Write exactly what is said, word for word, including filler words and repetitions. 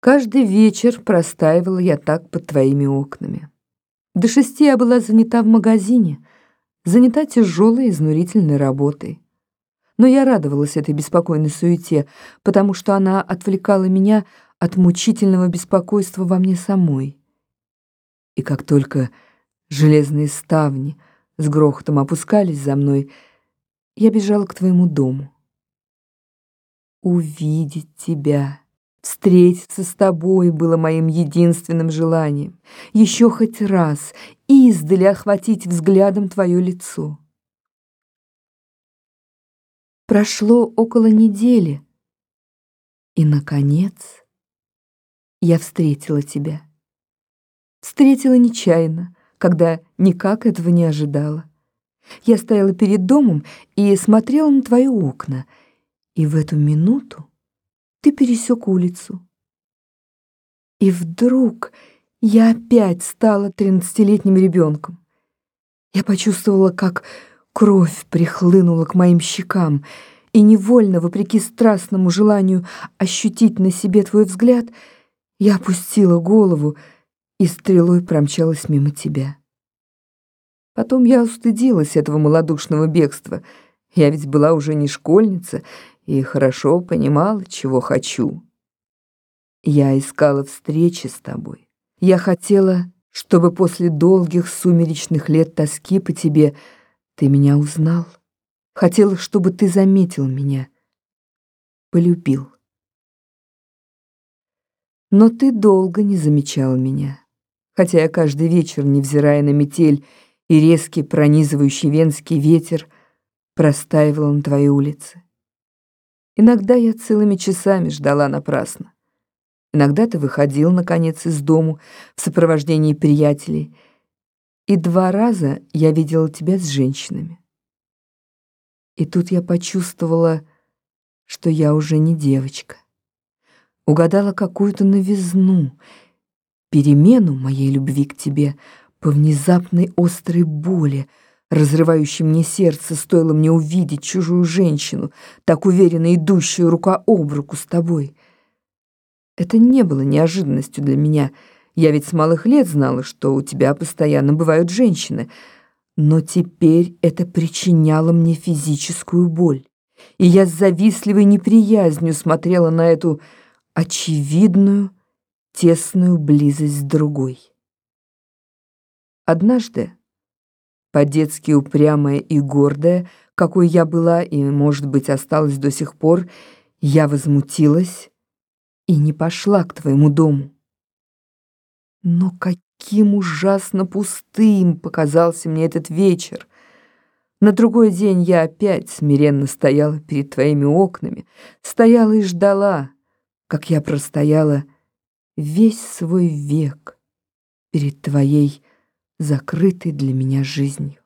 Каждый вечер простаивала я так под твоими окнами. До шести я была занята в магазине, занята тяжелой, изнурительной работой. Но я радовалась этой беспокойной суете, потому что она отвлекала меня от мучительного беспокойства во мне самой. И как только железные ставни с грохотом опускались за мной, я бежала к твоему дому. Увидеть тебя, встретиться с тобой было моим единственным желанием. Еще хоть раз издали охватить взглядом твое лицо. Прошло около недели, и, наконец, я встретила тебя. Встретила нечаянно, когда никак этого не ожидала. Я стояла перед домом и смотрела на твои окна, и в эту минуту ты пересек улицу. И вдруг я опять стала тринадцатилетним ребенком. Я почувствовала, как кровь прихлынула к моим щекам, и невольно, вопреки страстному желанию ощутить на себе твой взгляд, я опустила голову и стрелой промчалась мимо тебя. Потом я устыдилась этого малодушного бегства. Я ведь была уже не школьница и хорошо понимала, чего хочу. Я искала встречи с тобой. Я хотела, чтобы после долгих сумеречных лет тоски по тебе ты меня узнал. Хотела, чтобы ты заметил меня, полюбил. Но ты долго не замечал меня, хотя я каждый вечер, невзирая на метель и резкий пронизывающий венский ветер, простаивала на твоей улице. Иногда я целыми часами ждала напрасно. Иногда ты выходил, наконец, из дому в сопровождении приятелей, и два раза я видела тебя с женщинами. И тут я почувствовала, что я уже не девочка. Угадала какую-то новизну, перемену моей любви к тебе по внезапной острой боли, разрывающей мне сердце, стоило мне увидеть чужую женщину, так уверенно идущую рука об руку с тобой. Это не было неожиданностью для меня. Я ведь с малых лет знала, что у тебя постоянно бывают женщины. Но теперь это причиняло мне физическую боль. И я с завистливой неприязнью смотрела на эту очевидную, тесную близость с другой. Однажды, по-детски упрямая и гордая, какой я была и, может быть, осталась до сих пор, я возмутилась и не пошла к твоему дому. Но каким ужасно пустым показался мне этот вечер. На другой день я опять смиренно стояла перед твоими окнами, стояла и ждала, как я простояла весь свой век перед твоей закрытой для меня жизнью.